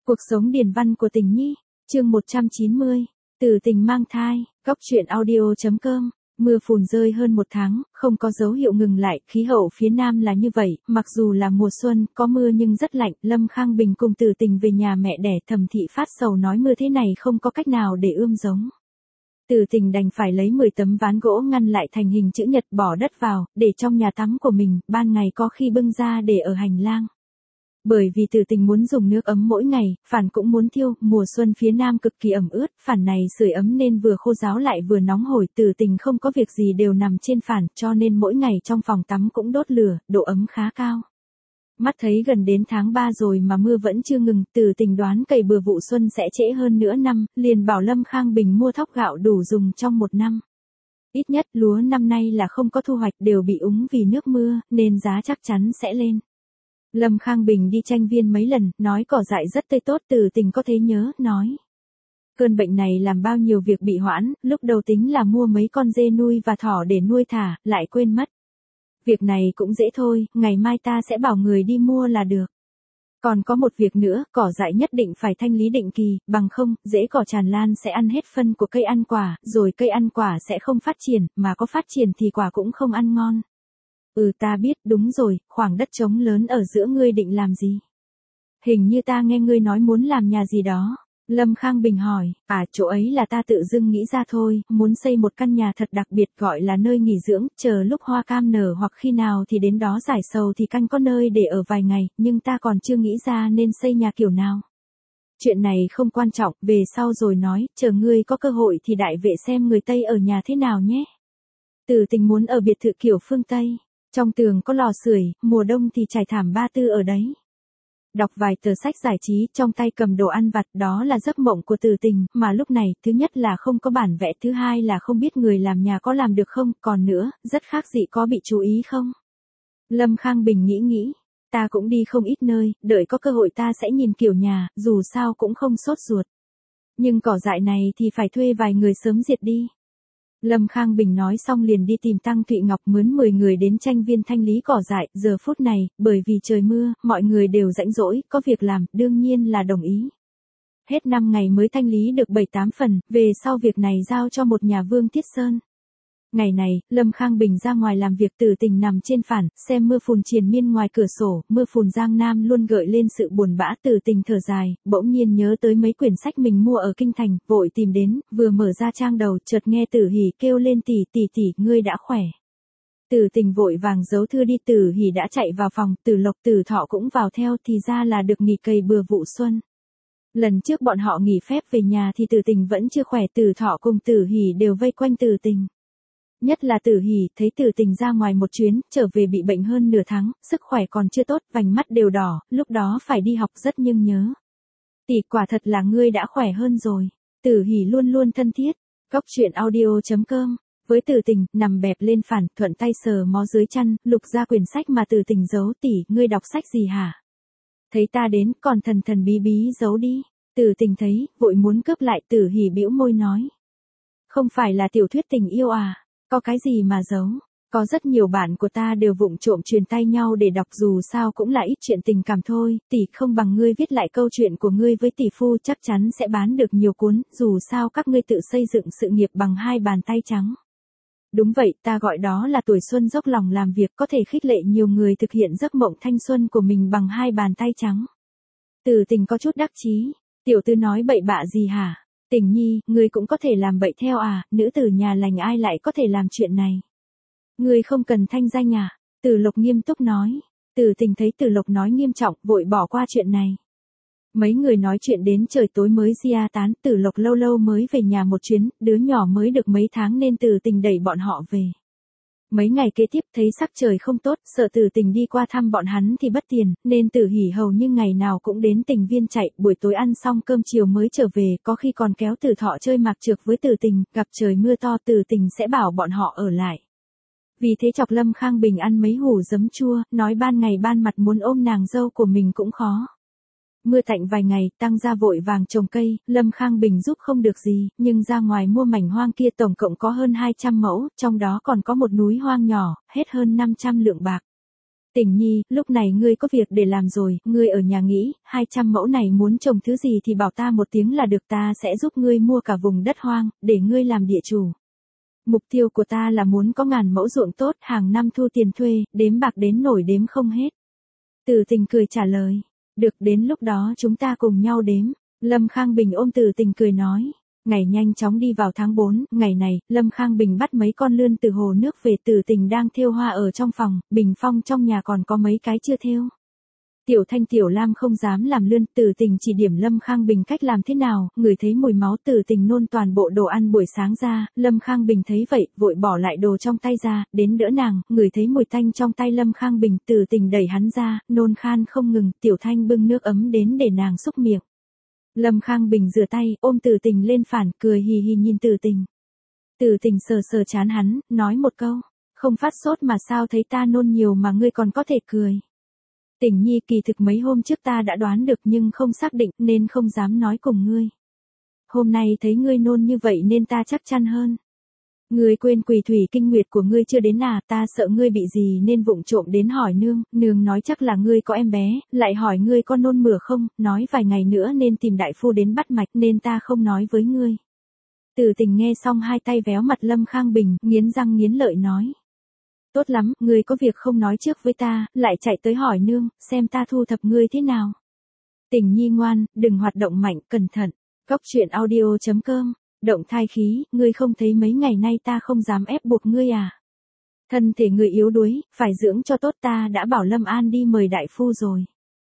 Cuộc sống điển văn của Tình Nhi, chương 190, Từ Tình mang thai, góc truyện audio.com. Mưa phùn rơi hơn một tháng, không có dấu hiệu ngừng lại, khí hậu phía Nam là như vậy, mặc dù là mùa xuân, có mưa nhưng rất lạnh, Lâm Khang Bình cùng Từ Tình về nhà mẹ đẻ, Thẩm Thị phát sầu nói mưa thế này không có cách nào để ươm giống. Từ Tình đành phải lấy 10 tấm ván gỗ ngăn lại thành hình chữ nhật bỏ đất vào, để trong nhà tắm của mình, ban ngày có khi bưng ra để ở hành lang. Bởi vì Từ Tình muốn dùng nước ấm mỗi ngày, Phản cũng muốn thiêu, mùa xuân phía Nam cực kỳ ẩm ướt, Phản này sưởi ấm nên vừa khô ráo lại vừa nóng hổi, Từ Tình không có việc gì đều nằm trên Phản, cho nên mỗi ngày trong phòng tắm cũng đốt lửa, độ ấm khá cao. Mắt thấy gần đến tháng 3 rồi mà mưa vẫn chưa ngừng, Từ Tình đoán cày bừa vụ xuân sẽ trễ hơn nửa năm, liền bảo Lâm Khang Bình mua thóc gạo đủ dùng trong một năm. Ít nhất lúa năm nay là không có thu hoạch, đều bị úng vì nước mưa, nên giá chắc chắn sẽ lên. Lâm Khang Bình đi tranh viên mấy lần, nói cỏ dại rất tươi tốt, Từ Tình có thể nhớ, nói. Cơn bệnh này làm bao nhiêu việc bị hoãn, lúc đầu tính là mua mấy con dê nuôi và thỏ để nuôi thả, lại quên mất. Việc này cũng dễ thôi, ngày mai ta sẽ bảo người đi mua là được. Còn có một việc nữa, cỏ dại nhất định phải thanh lý định kỳ, bằng không, rễ cỏ tràn lan sẽ ăn hết phân của cây ăn quả, rồi cây ăn quả sẽ không phát triển, mà có phát triển thì quả cũng không ăn ngon. Ta biết, đúng rồi, khoảng đất trống lớn ở giữa ngươi định làm gì? Hình như ta nghe ngươi nói muốn làm nhà gì đó. Lâm Khang Bình hỏi, chỗ ấy là ta tự dưng nghĩ ra thôi, muốn xây một căn nhà thật đặc biệt gọi là nơi nghỉ dưỡng, chờ lúc hoa cam nở hoặc khi nào thì đến đó giải sầu thì canh có nơi để ở vài ngày, nhưng ta còn chưa nghĩ ra nên xây nhà kiểu nào. Chuyện này không quan trọng, về sau rồi nói, chờ ngươi có cơ hội thì đại vệ xem người Tây ở nhà thế nào nhé. Từ Tình muốn ở biệt thự kiểu phương Tây. Trong tường có lò sưởi, mùa đông thì trải thảm ba tư ở đấy. Đọc vài tờ sách giải trí, trong tay cầm đồ ăn vặt, đó là giấc mộng của Từ Tình, mà lúc này, thứ nhất là không có bản vẽ, thứ hai là không biết người làm nhà có làm được không, còn nữa, rất khác dị có bị chú ý không? Lâm Khang Bình nghĩ, ta cũng đi không ít nơi, đợi có cơ hội ta sẽ nhìn kiểu nhà, dù sao cũng không sốt ruột. Nhưng cỏ dại này thì phải thuê vài người sớm diệt đi. Lâm Khang Bình nói xong liền đi tìm Tăng Thụy Ngọc mướn 10 người đến tranh viên thanh lý cỏ dại, giờ phút này, bởi vì trời mưa, mọi người đều rảnh rỗi, có việc làm, đương nhiên là đồng ý. Hết 5 ngày mới thanh lý được 7-8 phần, về sau việc này giao cho một nhà Vương Tiết Sơn. Ngày này, Lâm Khang Bình ra ngoài làm việc, Từ Tình nằm trên Phản, xem mưa phùn triền miên ngoài cửa sổ, mưa phùn Giang Nam luôn gợi lên sự buồn bã, Từ Tình thở dài, bỗng nhiên nhớ tới mấy quyển sách mình mua ở Kinh Thành, vội tìm đến, vừa mở ra trang đầu, chợt nghe Tử Hỷ kêu lên tỷ, ngươi đã khỏe. Từ Tình vội vàng giấu thư đi, Tử Hỷ đã chạy vào phòng, Tử Lộc Tử Thọ cũng vào theo, thì ra là được nghỉ cày bừa vụ xuân. Lần trước bọn họ nghỉ phép về nhà thì Từ Tình vẫn chưa khỏe, Tử Thọ cùng Tử Hỷ đều vây quanh Từ Tình. Nhất là Tử Hỷ, thấy Từ Tình ra ngoài một chuyến, trở về bị bệnh hơn nửa tháng, sức khỏe còn chưa tốt, vành mắt đều đỏ, lúc đó phải đi học rất nhưng nhớ. Tỷ, quả thật là ngươi đã khỏe hơn rồi. Tử Hỷ luôn luôn thân thiết. Góc truyện audio.com. Với Từ Tình, nằm bẹp lên Phản, thuận tay sờ mó dưới chăn, lục ra quyển sách mà Từ Tình giấu, tỷ, ngươi đọc sách gì hả? Thấy ta đến, còn thần bí giấu đi. Từ Tình thấy, vội muốn cướp lại, Tử Hỷ bĩu môi nói. Không phải là tiểu thuyết tình yêu à? Có cái gì mà giấu? Có rất nhiều bạn của ta đều vụng trộm truyền tay nhau để đọc, dù sao cũng là ít chuyện tình cảm thôi, tỷ, không bằng ngươi viết lại câu chuyện của ngươi với tỷ phu, chắc chắn sẽ bán được nhiều cuốn, dù sao các ngươi tự xây dựng sự nghiệp bằng hai bàn tay trắng. Đúng vậy, ta gọi đó là tuổi xuân dốc lòng làm việc, có thể khích lệ nhiều người thực hiện giấc mộng thanh xuân của mình bằng hai bàn tay trắng. Từ Tình có chút đắc chí, tiểu tư nói bậy bạ gì hả? Tình Nhi, ngươi cũng có thể làm bậy theo à, nữ tử nhà lành ai lại có thể làm chuyện này. Ngươi không cần thanh danh à? Từ Lộc nghiêm túc nói. Từ Tình thấy Từ Lộc nói nghiêm trọng, vội bỏ qua chuyện này. Mấy người nói chuyện đến trời tối mới ria tán, Từ Lộc lâu lâu mới về nhà một chuyến, đứa nhỏ mới được mấy tháng nên Từ Tình đẩy bọn họ về. Mấy ngày kế tiếp thấy sắc trời không tốt, sợ Từ Tình đi qua thăm bọn hắn thì bất tiền, nên Tử Hỷ hầu như ngày nào cũng đến Tình Viên chạy, buổi tối ăn xong cơm chiều mới trở về, có khi còn kéo Tử Thọ chơi mạc trược với Từ Tình, gặp trời mưa to Từ Tình sẽ bảo bọn họ ở lại. Vì thế chọc Lâm Khang Bình ăn mấy hủ giấm chua, nói ban ngày ban mặt muốn ôm nàng dâu của mình cũng khó. Mưa tạnh vài ngày, Tăng gia vội vàng trồng cây, Lâm Khang Bình giúp không được gì, nhưng ra ngoài mua mảnh hoang kia tổng cộng có hơn 200 mẫu, trong đó còn có một núi hoang nhỏ, hết hơn 500 lượng bạc. Tình nhi, lúc này ngươi có việc để làm rồi, ngươi ở nhà nghĩ, 200 mẫu này muốn trồng thứ gì thì bảo ta một tiếng là được, ta sẽ giúp ngươi mua cả vùng đất hoang, để ngươi làm địa chủ. Mục tiêu của ta là muốn có 1000 mẫu ruộng tốt, hàng năm thu tiền thuê, đếm bạc đến nổi đếm không hết. Từ Tình cười trả lời, được, đến lúc đó chúng ta cùng nhau đếm. Lâm Khang Bình ôm Từ Tình cười nói. Ngày nhanh chóng đi vào tháng 4, ngày này, Lâm Khang Bình bắt mấy con lươn từ hồ nước về. Từ Tình đang thêu hoa ở trong phòng, bình phong trong nhà còn có mấy cái chưa thêu. Tiểu Thanh Tiểu Lam không dám làm lươn, Từ Tình chỉ điểm Lâm Khang Bình cách làm thế nào, ngửi thấy mùi máu Từ Tình nôn toàn bộ đồ ăn buổi sáng ra, Lâm Khang Bình thấy vậy, vội bỏ lại đồ trong tay ra, đến đỡ nàng, ngửi thấy mùi tanh trong tay Lâm Khang Bình, Từ Tình đẩy hắn ra, nôn khan không ngừng, Tiểu Thanh bưng nước ấm đến để nàng xúc miệng. Lâm Khang Bình rửa tay, ôm Từ Tình lên phản, cười hì hì nhìn Từ Tình. Từ Tình sờ sờ trán hắn, nói một câu, không phát sốt mà sao thấy ta nôn nhiều mà ngươi còn có thể cười. Tình nhi, kỳ thực mấy hôm trước ta đã đoán được nhưng không xác định nên không dám nói cùng ngươi. Hôm nay thấy ngươi nôn như vậy nên ta chắc chắn hơn. Ngươi quên quỷ thủy kinh nguyệt của ngươi chưa đến à, ta sợ ngươi bị gì nên vụng trộm đến hỏi nương, nương nói chắc là ngươi có em bé, lại hỏi ngươi có nôn mửa không, nói vài ngày nữa nên tìm đại phu đến bắt mạch nên ta không nói với ngươi. Từ Tình nghe xong hai tay véo mặt Lâm Khang Bình, nghiến răng nghiến lợi nói. Tốt lắm, ngươi có việc không nói trước với ta, lại chạy tới hỏi nương, xem ta thu thập ngươi thế nào. Tình nhi ngoan, đừng hoạt động mạnh, cẩn thận. Góc truyện audio.com, động thai khí, ngươi không thấy mấy ngày nay ta không dám ép buộc ngươi à. Thân thể ngươi yếu đuối, phải dưỡng cho tốt, ta đã bảo Lâm An đi mời đại phu rồi.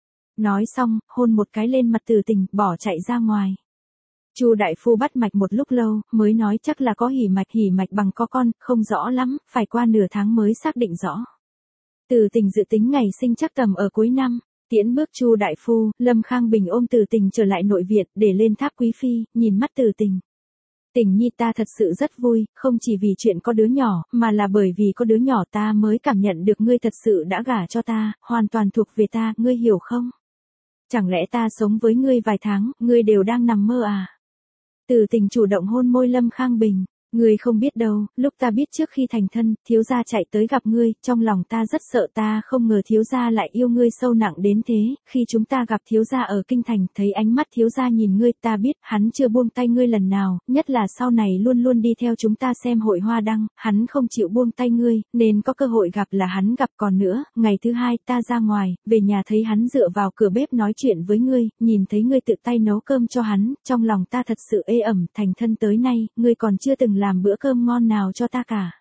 Nói xong, hôn một cái lên mặt Từ Tình, bỏ chạy ra ngoài. Chu đại phu bắt mạch một lúc lâu, mới nói chắc là có hỉ mạch bằng có con, không rõ lắm, phải qua nửa tháng mới xác định rõ. Từ Tình dự tính ngày sinh chắc tầm ở cuối năm, tiễn bước Chu đại phu, Lâm Khang Bình ôm Từ Tình trở lại nội viện, để lên tháp quý phi, nhìn mắt Từ Tình. Tình nhi, ta thật sự rất vui, không chỉ vì chuyện có đứa nhỏ, mà là bởi vì có đứa nhỏ ta mới cảm nhận được ngươi thật sự đã gả cho ta, hoàn toàn thuộc về ta, ngươi hiểu không? Chẳng lẽ ta sống với ngươi vài tháng, ngươi đều đang nằm mơ à? Từ Tình chủ động hôn môi Lâm Khang Bình. Ngươi không biết đâu, lúc ta biết trước khi thành thân, thiếu gia chạy tới gặp ngươi, trong lòng ta rất sợ, ta không ngờ thiếu gia lại yêu ngươi sâu nặng đến thế. Khi chúng ta gặp thiếu gia ở kinh thành, thấy ánh mắt thiếu gia nhìn ngươi, ta biết hắn chưa buông tay ngươi lần nào, nhất là sau này luôn luôn đi theo chúng ta xem hội hoa đăng, hắn không chịu buông tay ngươi, nên có cơ hội gặp là hắn gặp. Còn nữa, ngày thứ hai ta ra ngoài, về nhà thấy hắn dựa vào cửa bếp nói chuyện với ngươi, nhìn thấy ngươi tự tay nấu cơm cho hắn, trong lòng ta thật sự ê ẩm. Thành thân tới nay, ngươi còn chưa từng làm bữa cơm ngon nào cho ta cả.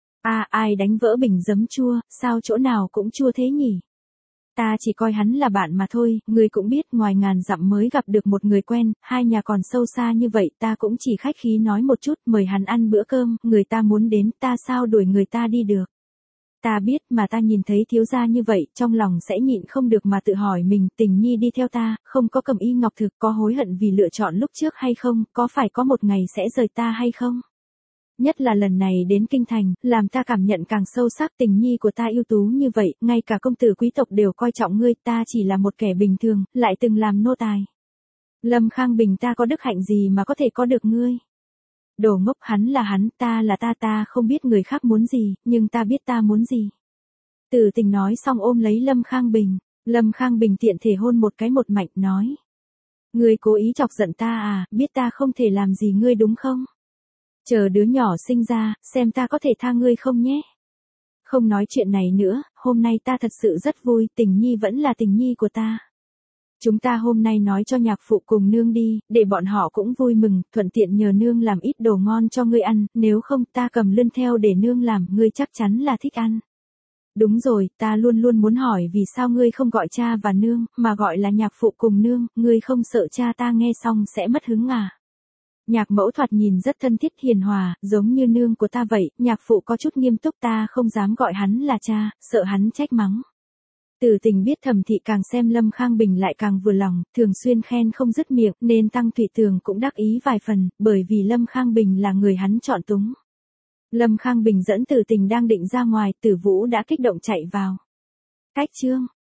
Ai đánh vỡ bình giấm chua, sao chỗ nào cũng chua thế nhỉ? Ta chỉ coi hắn là bạn mà thôi, ngươi cũng biết ngoài ngàn dặm mới gặp được một người quen, hai nhà còn sâu xa như vậy, ta cũng chỉ khách khí nói một chút, mời hắn ăn bữa cơm, người ta muốn đến, ta sao đuổi người ta đi được. Ta biết mà ta nhìn thấy thiếu gia như vậy, trong lòng sẽ nhịn không được mà tự hỏi mình, Tình nhi đi theo ta, không có cầm y ngọc thực, có hối hận vì lựa chọn lúc trước hay không, có phải có một ngày sẽ rời ta hay không? Nhất là lần này đến kinh thành, làm ta cảm nhận càng sâu sắc, Tình nhi của ta ưu tú như vậy, ngay cả công tử quý tộc đều coi trọng ngươi, ta chỉ là một kẻ bình thường, lại từng làm nô tài. Lâm Khang Bình, ta có đức hạnh gì mà có thể có được ngươi? Đồ ngốc, hắn là hắn, ta là ta không biết người khác muốn gì, nhưng ta biết ta muốn gì. Từ Tình nói xong ôm lấy Lâm Khang Bình, Lâm Khang Bình tiện thể hôn một cái một mạch nói. Ngươi cố ý chọc giận ta à, biết ta không thể làm gì ngươi đúng không? Chờ đứa nhỏ sinh ra, xem ta có thể tha ngươi không nhé. Không nói chuyện này nữa, hôm nay ta thật sự rất vui, Tình nhi vẫn là Tình nhi của ta. Chúng ta hôm nay nói cho nhạc phụ cùng nương đi, để bọn họ cũng vui mừng, thuận tiện nhờ nương làm ít đồ ngon cho ngươi ăn, nếu không ta cầm lươn theo để nương làm, ngươi chắc chắn là thích ăn. Đúng rồi, ta luôn luôn muốn hỏi vì sao ngươi không gọi cha và nương, mà gọi là nhạc phụ cùng nương, ngươi không sợ cha ta nghe xong sẽ mất hứng à? Nhạc mẫu thoạt nhìn rất thân thiết hiền hòa, giống như nương của ta vậy, nhạc phụ có chút nghiêm túc, ta không dám gọi hắn là cha, sợ hắn trách mắng. Từ Tình biết Thẩm Thị càng xem Lâm Khang Bình lại càng vừa lòng, thường xuyên khen không dứt miệng, nên Tăng Thụy Tường cũng đắc ý vài phần, bởi vì Lâm Khang Bình là người hắn chọn túng. Lâm Khang Bình dẫn Từ Tình đang định ra ngoài, Tử Vũ đã kích động chạy vào. Cách chương